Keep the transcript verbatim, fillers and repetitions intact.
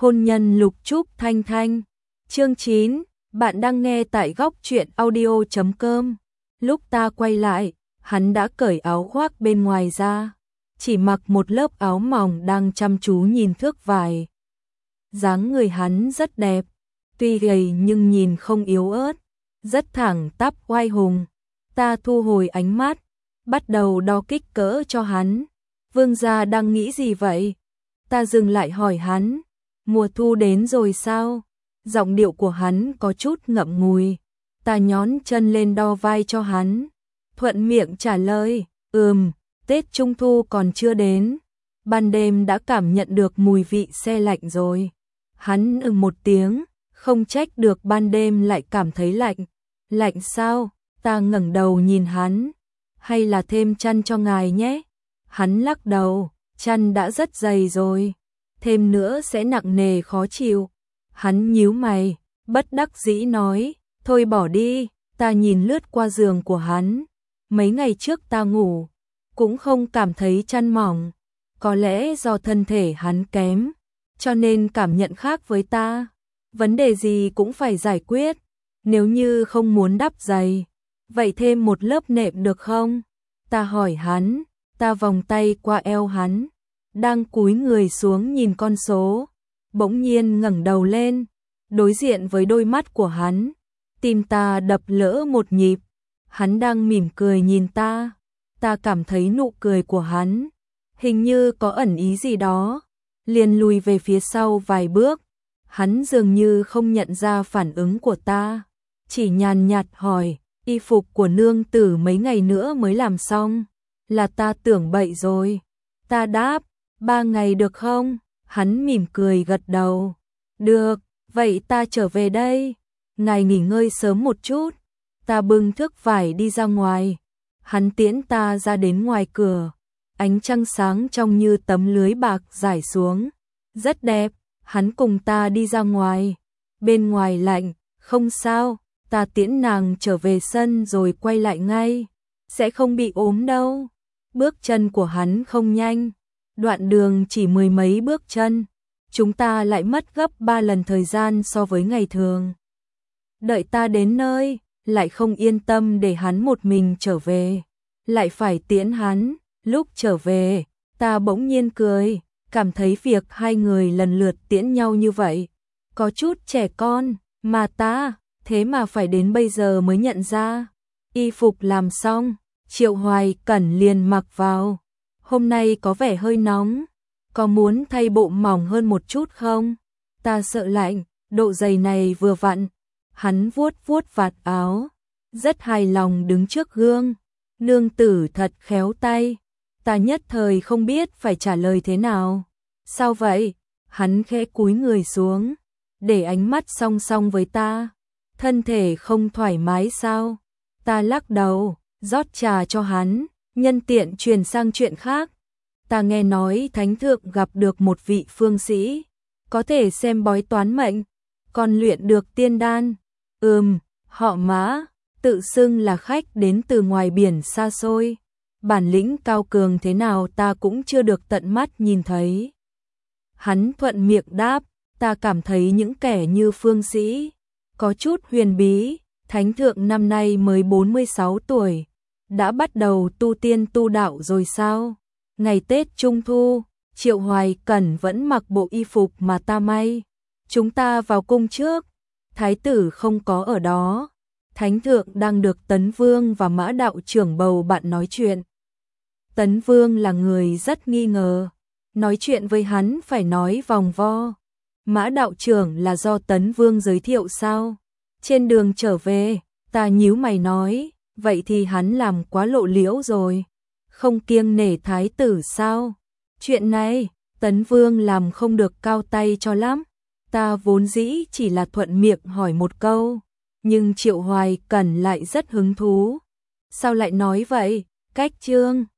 Hôn nhân Lục Trúc Thanh Thanh. Chương chín, bạn đang nghe tại góc truyện audio chấm com. Lúc ta quay lại, hắn đã cởi áo khoác bên ngoài ra, chỉ mặc một lớp áo mỏng đang chăm chú nhìn thước vải. Dáng người hắn rất đẹp, tuy gầy nhưng nhìn không yếu ớt, rất thẳng tắp oai hùng. Ta thu hồi ánh mắt, bắt đầu đo kích cỡ cho hắn. Vương gia đang nghĩ gì vậy? Ta dừng lại hỏi hắn. Mùa thu đến rồi sao? Giọng điệu của hắn có chút ngậm ngùi. Ta nhón chân lên đo vai cho hắn, thuận miệng trả lời, ừm, Tết Trung Thu còn chưa đến. Ban đêm đã cảm nhận được mùi vị se lạnh rồi. Hắn ừm một tiếng, không trách được ban đêm lại cảm thấy lạnh. Lạnh sao? Ta ngẩng đầu nhìn hắn. Hay là thêm chăn cho ngài nhé? Hắn lắc đầu, chăn đã rất dày rồi, thêm nữa sẽ nặng nề khó chịu. Hắn nhíu mày, bất đắc dĩ nói, thôi bỏ đi. Ta nhìn lướt qua giường của hắn. Mấy ngày trước ta ngủ, cũng không cảm thấy chăn mỏng. Có lẽ do thân thể hắn kém, cho nên cảm nhận khác với ta. Vấn đề gì cũng phải giải quyết. Nếu như không muốn đắp dày, vậy thêm một lớp nệm được không? Ta hỏi hắn. Ta vòng tay qua eo hắn, đang cúi người xuống nhìn con số, bỗng nhiên ngẩng đầu lên, đối diện với đôi mắt của hắn, tim ta đập lỡ một nhịp. Hắn đang mỉm cười nhìn ta, ta cảm thấy nụ cười của hắn hình như có ẩn ý gì đó, liền lùi về phía sau vài bước. Hắn dường như không nhận ra phản ứng của ta, chỉ nhàn nhạt hỏi, y phục của nương tử mấy ngày nữa mới làm xong? Là ta tưởng bậy rồi. Ta đáp, ba ngày được không? Hắn mỉm cười gật đầu. Được, vậy ta trở về đây. Ngài nghỉ ngơi sớm một chút. Ta bưng thước vải đi ra ngoài. Hắn tiễn ta ra đến ngoài cửa. Ánh trăng sáng trong như tấm lưới bạc rải xuống. Rất đẹp. Hắn cùng ta đi ra ngoài. Bên ngoài lạnh, không sao. Ta tiễn nàng trở về sân rồi quay lại ngay. Sẽ không bị ốm đâu. Bước chân của hắn không nhanh, đoạn đường chỉ mười mấy bước chân, chúng ta lại mất gấp ba lần thời gian so với ngày thường. Đợi ta đến nơi, lại không yên tâm để hắn một mình trở về, lại phải tiễn hắn. Lúc trở về, ta bỗng nhiên cười, cảm thấy việc hai người lần lượt tiễn nhau như vậy có chút trẻ con, mà ta, thế mà phải đến bây giờ mới nhận ra. Y phục làm xong, Triệu Hoài Cẩn liền mặc vào. Hôm nay có vẻ hơi nóng, có muốn thay bộ mỏng hơn một chút không? Ta sợ lạnh, độ dày này vừa vặn. Hắn vuốt vuốt vạt áo, rất hài lòng đứng trước gương. Nương tử thật khéo tay. Ta nhất thời không biết phải trả lời thế nào. Sao vậy? Hắn khẽ cúi người xuống, để ánh mắt song song với ta. Thân thể không thoải mái sao? Ta lắc đầu, rót trà cho hắn, nhân tiện chuyển sang chuyện khác. Ta nghe nói thánh thượng gặp được một vị phương sĩ, có thể xem bói toán mệnh, còn luyện được tiên đan. Ừm, họ Mã, tự xưng là khách đến từ ngoài biển xa xôi. Bản lĩnh cao cường thế nào ta cũng chưa được tận mắt nhìn thấy. Hắn thuận miệng đáp, ta cảm thấy những kẻ như phương sĩ có chút huyền bí. Thánh thượng năm nay mới bốn mươi sáu tuổi, đã bắt đầu tu tiên tu đạo rồi sao? Ngày Tết Trung Thu, Triệu Hoài Cẩn vẫn mặc bộ y phục mà ta may. Chúng ta vào cung trước, thái tử không có ở đó. Thánh thượng đang được Tấn Vương và Mã đạo trưởng bầu bạn nói chuyện. Tấn Vương là người rất nghi ngờ, nói chuyện với hắn phải nói vòng vo. Mã đạo trưởng là do Tấn Vương giới thiệu sao? Trên đường trở về, ta nhíu mày nói, vậy thì hắn làm quá lộ liễu rồi, không kiêng nể thái tử sao? Chuyện này, Tấn Vương làm không được cao tay cho lắm. Ta vốn dĩ chỉ là thuận miệng hỏi một câu, nhưng Triệu Hoài Cẩn lại rất hứng thú. Sao lại nói vậy? Cách chương